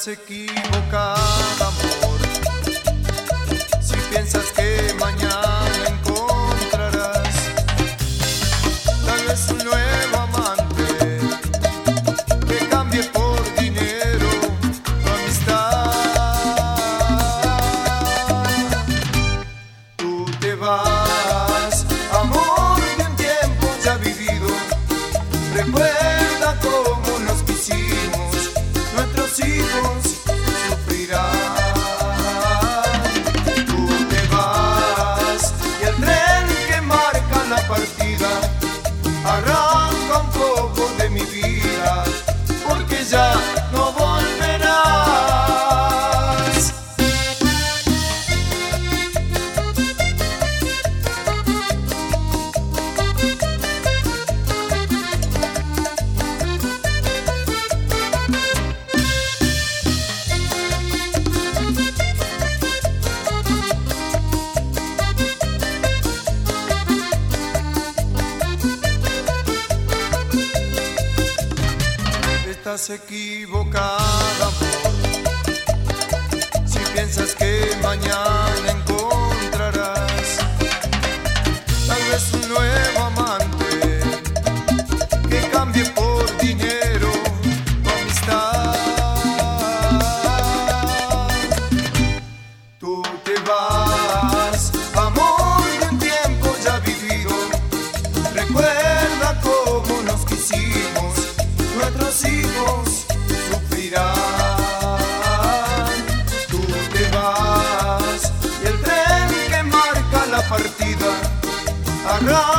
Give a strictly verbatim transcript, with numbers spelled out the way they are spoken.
Estás equivocada, amor, si piensas que mañana encontrarás tal vez un nuevo amante que cambie por dinero tu amistad. Tú te vas, amor de un tiempo ya vivido. Recuerda cómo nos quisimos, nuestros hijos sufrirán. Tú te vas y el tren que marca la partida arranca un poco de mi vida, porque ya no volverás. Estás equivocada, amor, si piensas que mañana encontrarás tal vez un nuevo amante que cambie por dinero tu amistad. Tú te vas, amor de un tiempo ya vivido. Recuerda cómo nos quisimos, nuestros hijos sufrirán. Tú te vas y el tren que marca la partida arranca